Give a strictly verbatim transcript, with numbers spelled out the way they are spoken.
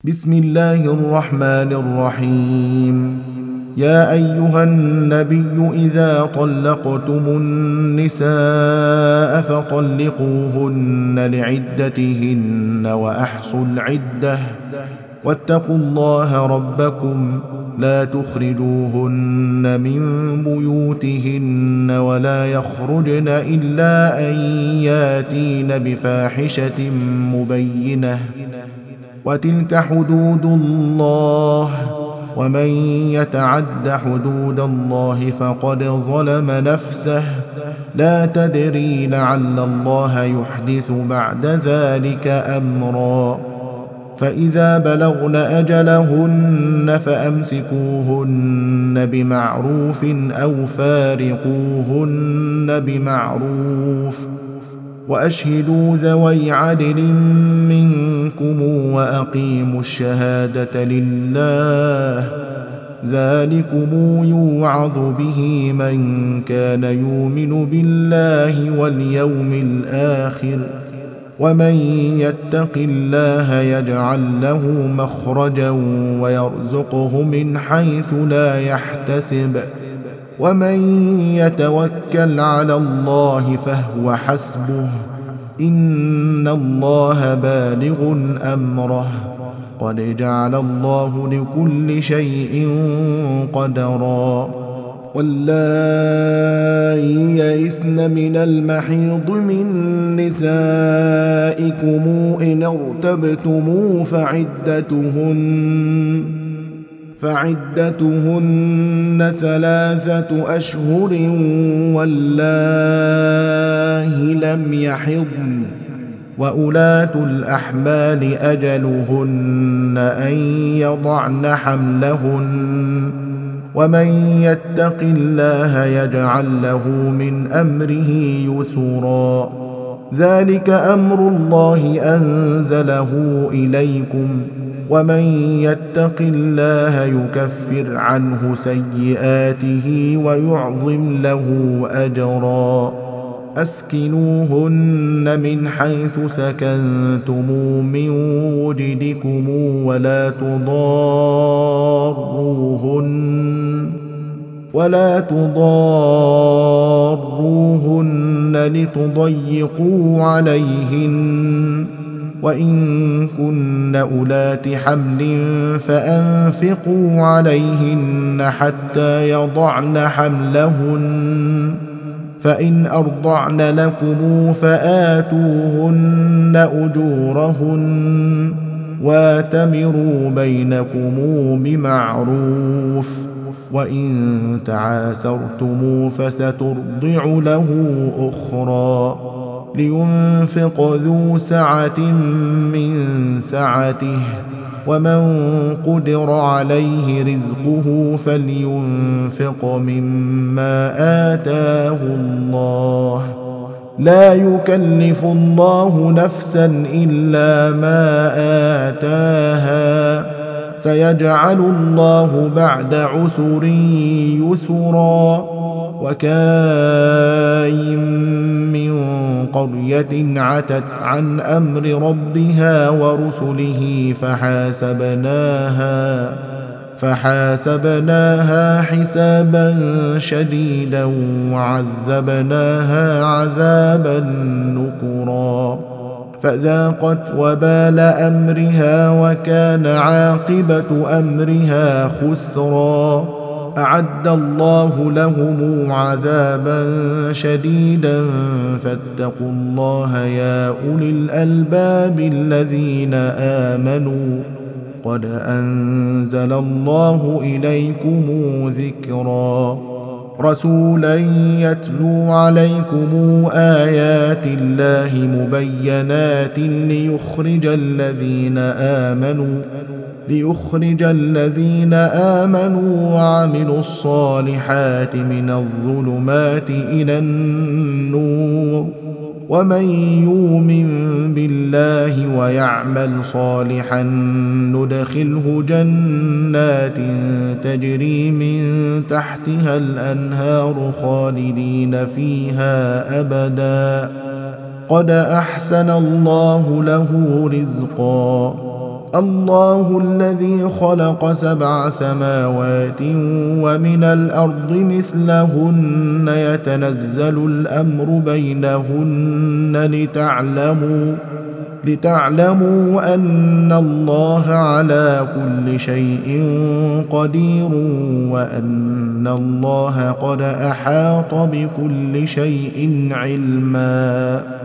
بسم الله الرحمن الرحيم. يا أيها النبي إذا طلقتم النساء فطلقوهن لعدتهن وأحصوا العدة واتقوا الله ربكم لا تخرجوهن من بيوتهن ولا يخرجن إلا أن ياتين بفاحشة مبينة وتلك حدود الله ومن يتعد حدود الله فقد ظلم نفسه لا تدري لعل الله يحدث بعد ذلك أمرا. فإذا بلغن أجلهن فأمسكوهن بمعروف أو فارقوهن بمعروف وأشهدوا ذوي عدل منكم وأقيموا الشهادة لله ذلكم يوعظ به من كان يؤمن بالله واليوم الآخر ومن يتق الله يجعل له مخرجا ويرزقه من حيث لا يحتسب ومن يتوكل على الله فهو حسبه إن الله بالغ أمره قد جعل الله لكل شيء قدرا. واللائي يئسن من المحيض من نسائكم إن ارتبتم فعدتهن فعدتهن ثلاثة أشهر واللائي لم يحضن وأولاة الأحمال أجلهن أن يضعن حملهن ومن يتق الله يجعل له من أمره يسرا. ذلك أمر الله أنزله إليكم ومن يتق الله يكفر عنه سيئاته ويعظم له أجرا. أسكنوهن من حيث سكنتم من وجدكم ولا تضاروهن ولا تضاروهن لتضيقوا عليهن وإن كن أولات حمل فأنفقوا عليهن حتى يضعن حملهن فإن أرضعن لكم فآتوهن أجورهن واتمروا بينكم بمعروف وإن تعاسرتم فسترضع له أخرى لينفق ذو سعة من سعته ومن قدر عليه رزقه فلينفق مما آتاه الله لا يكلف الله نفسا إلا ما آتاها سيجعل الله بعد عسر يسرا. وكاين من قرية عتت عن أمر ربها ورسله فحاسبناها فحاسبناها حسابا شديدا وعذبناها عذابا نكرا فذاقت وبال أمرها وكان عاقبة أمرها خسرا. أعد الله لهم عذابا شديدا فاتقوا الله يا أولي الألباب الذين آمنوا قد أنزل الله إليكم ذكرا. رسولا يتلو عليكم آيات الله مبينات ليخرج الذين آمنوا ليخرج الذين آمنوا وعملوا الصالحات من الظلمات إلى النور ومن يؤمن بالله ويعمل صالحا ندخله جنات تجري من تحتها الأنهار خالدين فيها أبدا قد أحسن الله له رزقا. الله الذي خلق سبع سماوات ومن الأرض مثلهن يتنزل الأمر بينهن لتعلموا لتعلموا أن الله على كل شيء قدير وأن الله قد أحاط بكل شيء علما.